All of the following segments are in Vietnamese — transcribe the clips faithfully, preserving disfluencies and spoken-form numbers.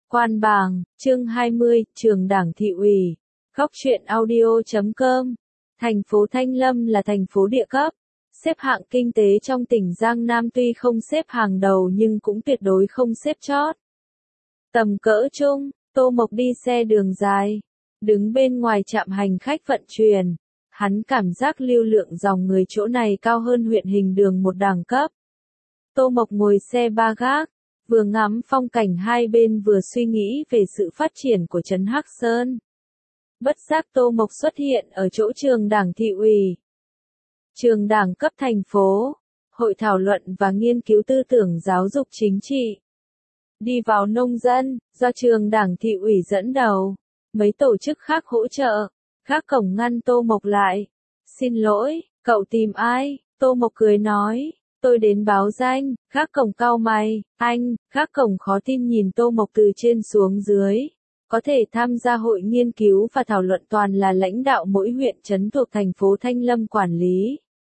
Quan Bàng, chương hai mươi, Trường Đảng Thị ủy. Góc truyện audio chấm com. Thành phố Thanh Lâm là thành phố địa cấp, xếp hạng kinh tế trong tỉnh Giang Nam, tuy không xếp hàng đầu nhưng cũng tuyệt đối không xếp chót. Tầm cỡ trung, Tô Mộc đi xe đường dài, đứng bên ngoài trạm hành khách vận chuyển. Hắn cảm giác lưu lượng dòng người chỗ này cao hơn huyện Hình Đường một đẳng cấp. Tô Mộc ngồi xe ba gác, vừa ngắm phong cảnh hai bên vừa suy nghĩ về sự phát triển của trấn Hắc Sơn. Bất giác Tô Mộc xuất hiện ở chỗ trường đảng thị ủy. Trường đảng cấp thành phố, hội thảo luận và nghiên cứu tư tưởng giáo dục chính trị. Đi vào nông dân, do trường đảng thị ủy dẫn đầu, mấy tổ chức khác hỗ trợ, gác cổng ngăn Tô Mộc lại. Xin lỗi, cậu tìm ai? Tô Mộc cười nói. Tôi đến báo danh. Gác cổng cau mày. Anh, gác cổng khó tin nhìn Tô Mộc từ trên xuống dưới. Có thể tham gia hội nghiên cứu và thảo luận toàn là lãnh đạo mỗi huyện trấn thuộc thành phố Thanh Lâm quản lý.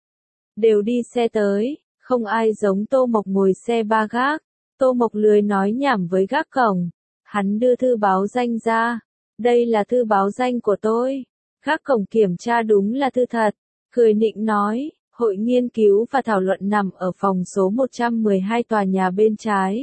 Đều đi xe tới, không ai giống Tô Mộc ngồi xe ba gác. Tô Mộc lười nói nhảm với gác cổng. Hắn đưa thư báo danh ra. Đây là thư báo danh của tôi. Gác cổng kiểm tra đúng là thư thật. Cười nịnh nói. Hội nghiên cứu và thảo luận nằm ở phòng số một trăm mười hai tòa nhà bên trái.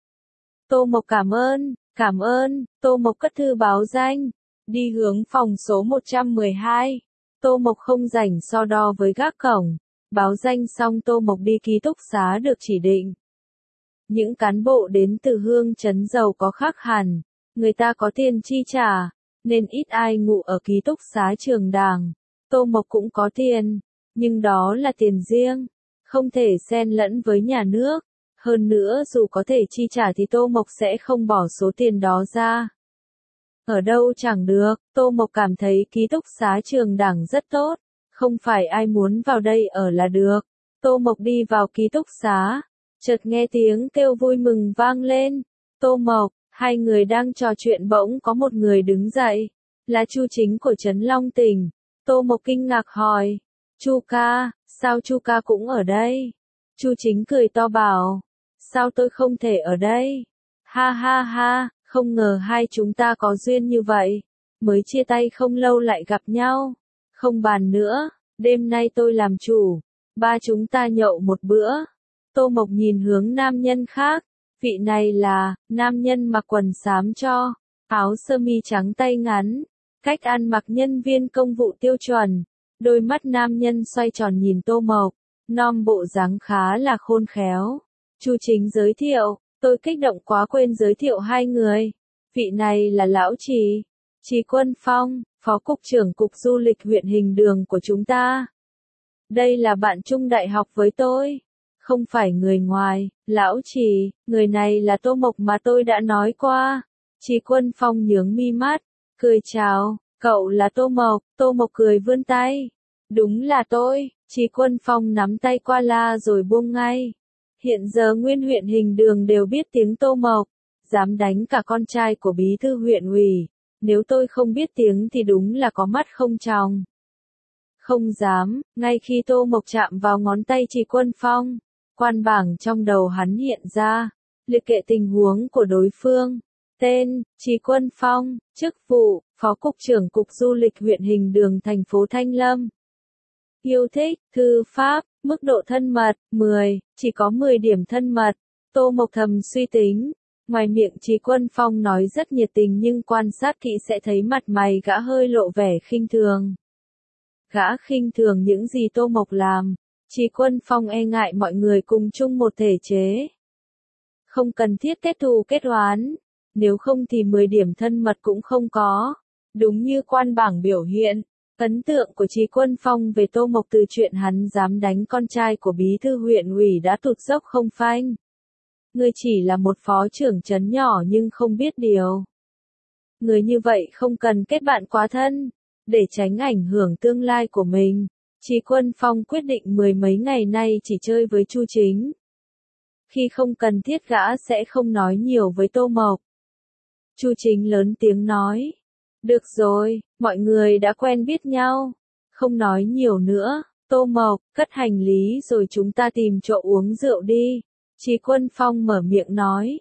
Tô Mộc cảm ơn, cảm ơn, Tô Mộc cất thư báo danh, đi hướng phòng số một trăm mười hai. Tô Mộc không rảnh so đo với gác cổng, báo danh xong Tô Mộc đi ký túc xá được chỉ định. Những cán bộ đến từ Hương Trấn giàu có khác hẳn, người ta có tiền chi trả, nên ít ai ngủ ở ký túc xá trường đảng. Tô Mộc cũng có tiền. Nhưng đó là tiền riêng, không thể xen lẫn với nhà nước. Hơn nữa dù có thể chi trả thì Tô Mộc sẽ không bỏ số tiền đó ra. Ở đâu chẳng được, Tô Mộc cảm thấy ký túc xá trường đảng rất tốt, không phải ai muốn vào đây ở là được. Tô Mộc đi vào ký túc xá, chợt nghe tiếng kêu vui mừng vang lên. Tô Mộc, hai người đang trò chuyện bỗng có một người đứng dậy, là Chu Chính của trấn Long Tỉnh. Tô Mộc kinh ngạc hỏi. Chu ca, sao Chu ca cũng ở đây? Chu Chính cười to bảo, sao tôi không thể ở đây? Ha ha ha, không ngờ hai chúng ta có duyên như vậy, mới chia tay không lâu lại gặp nhau. Không bàn nữa, đêm nay tôi làm chủ, ba chúng ta nhậu một bữa. Tô Mộc nhìn hướng nam nhân khác, vị này là, nam nhân mặc quần xám cho, áo sơ mi trắng tay ngắn, cách ăn mặc nhân viên công vụ tiêu chuẩn. Đôi mắt nam nhân xoay tròn nhìn Tô Mộc, nom bộ dáng khá là khôn khéo. Chu Chính giới thiệu, tôi kích động quá quên giới thiệu hai người. Vị này là Lão Trì, Trì Quân Phong, Phó Cục trưởng Cục Du lịch huyện Hình Đường của chúng ta. Đây là bạn chung đại học với tôi, không phải người ngoài. Lão Trì, người này là Tô Mộc mà tôi đã nói qua. Trì Quân Phong nhướng mi mắt, cười chào. Cậu là Tô Mộc. Tô Mộc cười vươn tay. Đúng là tôi. Trì Quân Phong nắm tay qua la rồi buông ngay. Hiện giờ nguyên huyện Hình Đường đều biết tiếng Tô Mộc, dám đánh cả con trai của bí thư huyện ủy. Nếu tôi không biết tiếng thì đúng là có mắt không tròng. Không dám. Ngay khi Tô Mộc chạm vào ngón tay Trì Quân Phong, Quan Bảng trong đầu hắn hiện ra, liệt kê tình huống của đối phương. Tên, Trì Quân Phong, chức vụ, Phó Cục trưởng Cục Du lịch huyện Hình Đường thành phố Thanh Lâm. Yêu thích, thư pháp, mức độ thân mật, mười, chỉ có mười điểm thân mật. Tô Mộc thầm suy tính, ngoài miệng Trì Quân Phong nói rất nhiệt tình nhưng quan sát kỹ sẽ thấy mặt mày gã hơi lộ vẻ khinh thường. Gã khinh thường những gì Tô Mộc làm. Trì Quân Phong e ngại mọi người cùng chung một thể chế. Không cần thiết kết thù kết oán. Nếu không thì mười điểm thân mật cũng không có. Đúng như Quan Bảng biểu hiện, ấn tượng của Trì Quân Phong về Tô Mộc từ chuyện hắn dám đánh con trai của bí thư huyện ủy đã tụt dốc không phanh. Người chỉ là một phó trưởng trấn nhỏ nhưng không biết điều. Người như vậy không cần kết bạn quá thân, để tránh ảnh hưởng tương lai của mình. Trì Quân Phong quyết định mười mấy ngày nay chỉ chơi với Chu Chính. Khi không cần thiết gã sẽ không nói nhiều với Tô Mộc. Chu Chính lớn tiếng nói. Được rồi, mọi người đã quen biết nhau. Không nói nhiều nữa. Tô Mộc, cất hành lý rồi chúng ta tìm chỗ uống rượu đi. Trì Quân Phong mở miệng nói.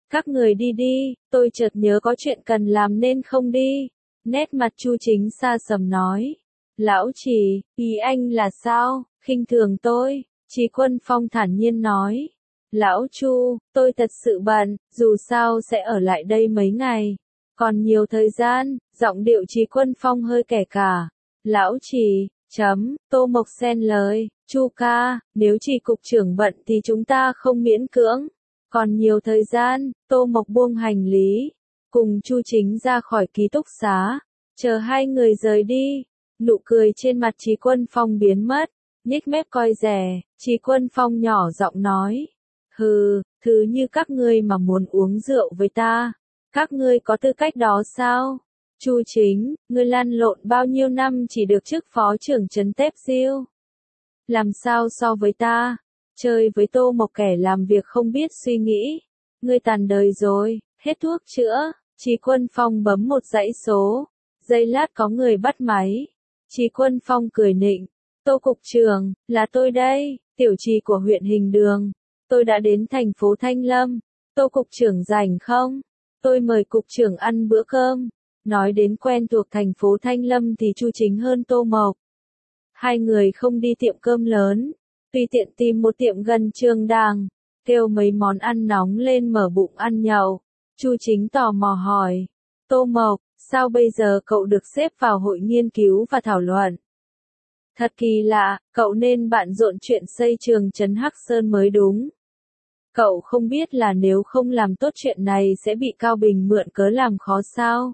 Các người đi đi, tôi chợt nhớ có chuyện cần làm nên không đi. Nét mặt Chu Chính xa sầm nói. Lão Trì, ý anh là sao, khinh thường tôi, Trì Quân Phong thản nhiên nói. Lão Chu, tôi thật sự bận, dù sao sẽ ở lại đây mấy ngày. Còn nhiều thời gian, giọng điệu Trì Quân Phong hơi kẻ cả. Lão Trì, chấm, Tô Mộc xen lời, Chu ca, nếu Trì cục trưởng bận thì chúng ta không miễn cưỡng. Còn nhiều thời gian, Tô Mộc buông hành lý, cùng Chu Chính ra khỏi ký túc xá, chờ hai người rời đi. Nụ cười trên mặt Trì Quân Phong biến mất, nhếch mép coi rẻ, Trì Quân Phong nhỏ giọng nói. Hừ, thứ như các ngươi mà muốn uống rượu với ta, các ngươi có tư cách đó sao? Chu Chính, ngươi lăn lộn bao nhiêu năm chỉ được chức phó trưởng trấn Tép Diêu. Làm sao so với ta? Chơi với Tô Mộc kẻ làm việc không biết suy nghĩ. Ngươi tàn đời rồi, hết thuốc chữa. Trì Quân Phong bấm một dãy số. Giây lát có người bắt máy. Trì Quân Phong cười nịnh. Tô cục trưởng, là tôi đây, tiểu trì của huyện Hình Đường. Tôi đã đến thành phố Thanh Lâm. Tô cục trưởng rảnh không? Tôi mời cục trưởng ăn bữa cơm. Nói đến quen thuộc thành phố Thanh Lâm thì Chu Chính hơn Tô Mộc. Hai người không đi tiệm cơm lớn, tùy tiện tìm một tiệm gần trường đàng, kêu mấy món ăn nóng lên mở bụng ăn nhậu. Chu Chính tò mò hỏi, Tô Mộc, sao bây giờ cậu được xếp vào hội nghiên cứu và thảo luận? Thật kỳ lạ, cậu nên bận rộn chuyện xây trường trấn Hắc Sơn mới đúng. Cậu không biết là nếu không làm tốt chuyện này sẽ bị Cao Bình mượn cớ làm khó sao?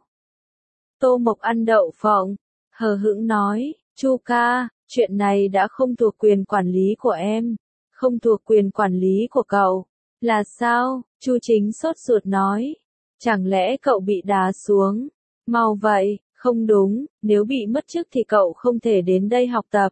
Tô Mộc ăn đậu phộng, hờ hững nói, Chu ca, chuyện này đã không thuộc quyền quản lý của em, không thuộc quyền quản lý của cậu. Là sao? Chu Chính sốt ruột nói. Chẳng lẽ cậu bị đá xuống? Mau vậy, không đúng, nếu bị mất chức thì cậu không thể đến đây học tập.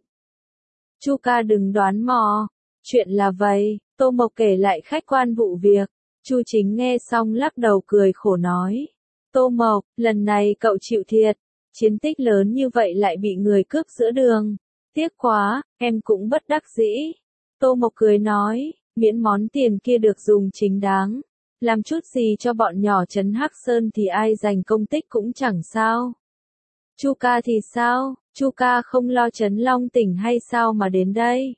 Chu ca đừng đoán mò. Chuyện là vậy, Tô Mộc kể lại khách quan vụ việc. Chu Chính nghe xong lắc đầu cười khổ nói. Tô Mộc, lần này cậu chịu thiệt. Chiến tích lớn như vậy lại bị người cướp giữa đường. Tiếc quá, em cũng bất đắc dĩ. Tô Mộc cười nói, miễn món tiền kia được dùng chính đáng. Làm chút gì cho bọn nhỏ trấn Hắc Sơn thì ai giành công tích cũng chẳng sao. Chu ca thì sao? Chu ca không lo trấn Long tỉnh hay sao mà đến đây?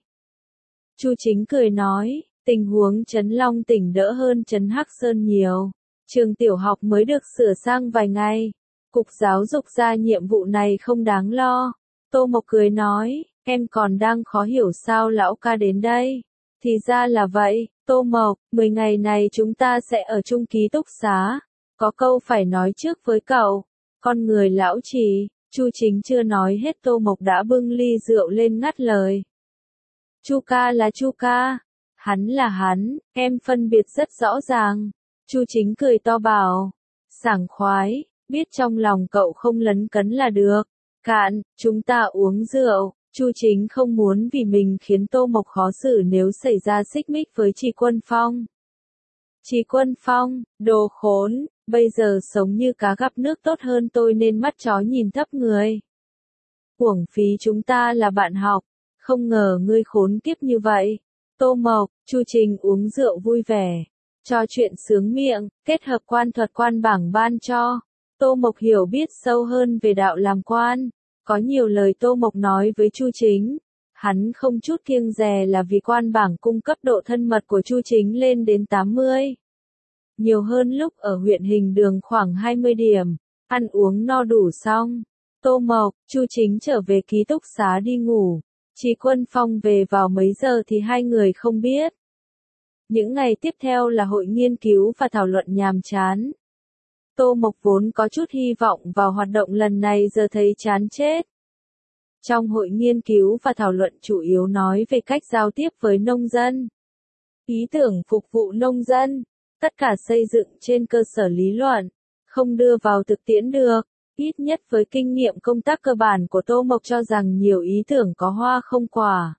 Chu Chính cười nói, tình huống trấn Long tỉnh đỡ hơn trấn Hắc Sơn nhiều. Trường tiểu học mới được sửa sang vài ngày. Cục giáo dục ra nhiệm vụ này không đáng lo. Tô Mộc cười nói, em còn đang khó hiểu sao lão ca đến đây. Thì ra là vậy, Tô Mộc, mười ngày này chúng ta sẽ ở chung ký túc xá. Có câu phải nói trước với cậu. Con người lão Trì, Chu Chính chưa nói hết Tô Mộc đã bưng ly rượu lên ngắt lời. Chu ca là Chu ca, hắn là hắn, em phân biệt rất rõ ràng. Chu Chính cười to bảo, sảng khoái, biết trong lòng cậu không lấn cấn là được. Cạn, chúng ta uống rượu. Chu Chính không muốn vì mình khiến Tô Mộc khó xử nếu xảy ra xích mích với Trì Quân Phong. Trì Quân Phong, đồ khốn, bây giờ sống như cá gặp nước tốt hơn tôi nên mắt chó nhìn thấp người. Uổng phí chúng ta là bạn học, không ngờ ngươi khốn kiếp như vậy. Tô Mộc, Chu Chính uống rượu vui vẻ, trò chuyện sướng miệng, kết hợp quan thuật quan bảng ban cho. Tô Mộc hiểu biết sâu hơn về đạo làm quan. Có nhiều lời Tô Mộc nói với Chu Chính. Hắn không chút kiêng dè là vì quan bảng cung cấp độ thân mật của Chu Chính lên đến tám mươi. Nhiều hơn lúc ở huyện Hình Đường khoảng hai mươi điểm. Ăn uống no đủ xong. Tô Mộc, Chu Chính trở về ký túc xá đi ngủ. Trì Quân Phong về vào mấy giờ thì hai người không biết. Những ngày tiếp theo là hội nghiên cứu và thảo luận nhàm chán. Tô Mộc vốn có chút hy vọng vào hoạt động lần này giờ thấy chán chết. Trong hội nghiên cứu và thảo luận chủ yếu nói về cách giao tiếp với nông dân. Ý tưởng phục vụ nông dân. Tất cả xây dựng trên cơ sở lý luận. Không đưa vào thực tiễn được. Ít nhất với kinh nghiệm công tác cơ bản của Tô Mộc cho rằng nhiều ý tưởng có hoa không quả.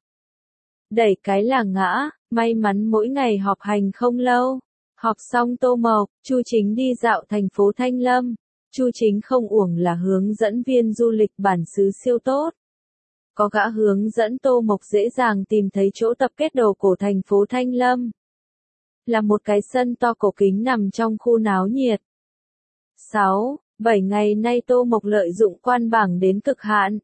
Đẩy cái là ngã, may mắn mỗi ngày họp hành không lâu. Họp xong Tô Mộc, Chu Chính đi dạo thành phố Thanh Lâm. Chu Chính không uổng là hướng dẫn viên du lịch bản xứ siêu tốt. Có gã hướng dẫn Tô Mộc dễ dàng tìm thấy chỗ tập kết đồ cổ thành phố Thanh Lâm. là một cái sân to cổ kính nằm trong khu náo nhiệt. sáu, bảy ngày nay Tô Mộc lợi dụng quan bảng đến cực hạn.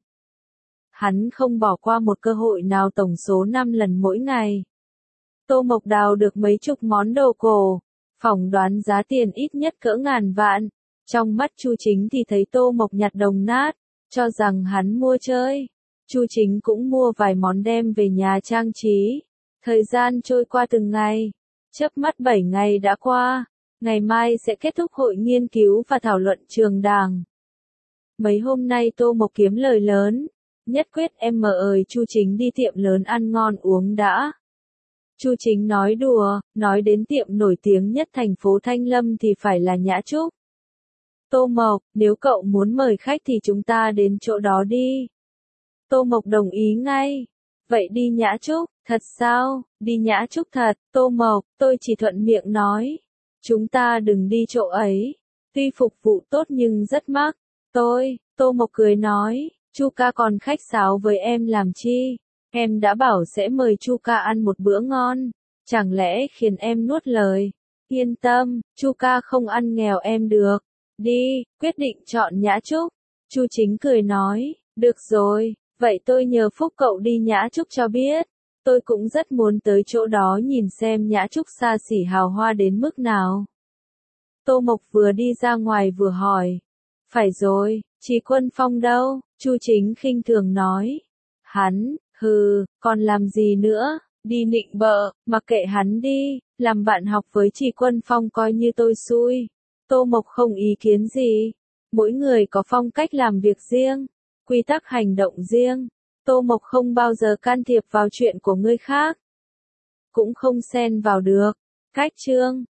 Hắn không bỏ qua một cơ hội nào tổng số năm lần mỗi ngày. Tô Mộc đào được mấy chục món đồ cổ, phỏng đoán giá tiền ít nhất cỡ ngàn vạn. Trong mắt Chu Chính thì thấy Tô Mộc nhặt đồng nát, cho rằng hắn mua chơi. Chu Chính cũng mua vài món đem về nhà trang trí. Thời gian trôi qua từng ngày, chớp mắt bảy ngày đã qua, ngày mai sẽ kết thúc hội nghiên cứu và thảo luận trường đảng. Mấy hôm nay Tô Mộc kiếm lời lớn, nhất quyết em mời Chu Chính đi tiệm lớn ăn ngon uống đã. Chu Chính nói đùa, nói đến tiệm nổi tiếng nhất thành phố Thanh Lâm thì phải là Nhã Trúc. Tô Mộc, nếu cậu muốn mời khách thì chúng ta đến chỗ đó đi. Tô Mộc đồng ý ngay. Vậy đi Nhã Trúc, thật sao? Đi Nhã Trúc thật, Tô Mộc, tôi chỉ thuận miệng nói. Chúng ta đừng đi chỗ ấy. Tuy phục vụ tốt nhưng rất mắc. Tôi, Tô Mộc cười nói, Chu ca còn khách sáo với em làm chi? Em đã bảo sẽ mời Chu ca ăn một bữa ngon. Chẳng lẽ khiến em nuốt lời? Yên tâm, Chu ca không ăn nghèo em được. Đi, quyết định chọn Nhã Trúc. Chu Chính cười nói, được rồi, vậy tôi nhờ phúc cậu đi Nhã Trúc cho biết. Tôi cũng rất muốn tới chỗ đó nhìn xem Nhã Trúc xa xỉ hào hoa đến mức nào. Tô Mộc vừa đi ra ngoài vừa hỏi. Phải rồi, Trì Quân Phong đâu? Chu Chính khinh thường nói. Hắn, hừ, còn làm gì nữa? Đi nịnh bợ, mặc kệ hắn đi, làm bạn học với Trì Quân Phong coi như tôi xui. Tô Mộc không ý kiến gì. Mỗi người có phong cách làm việc riêng, quy tắc hành động riêng. Tô Mộc không bao giờ can thiệp vào chuyện của người khác. Cũng không xen vào được. Cách chương